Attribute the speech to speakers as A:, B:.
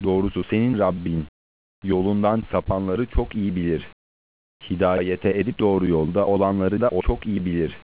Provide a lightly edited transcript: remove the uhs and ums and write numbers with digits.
A: Doğrusu senin Rabbin, yolundan sapanları çok iyi bilir. Hidayete edip doğru yolda olanları da o çok iyi bilir.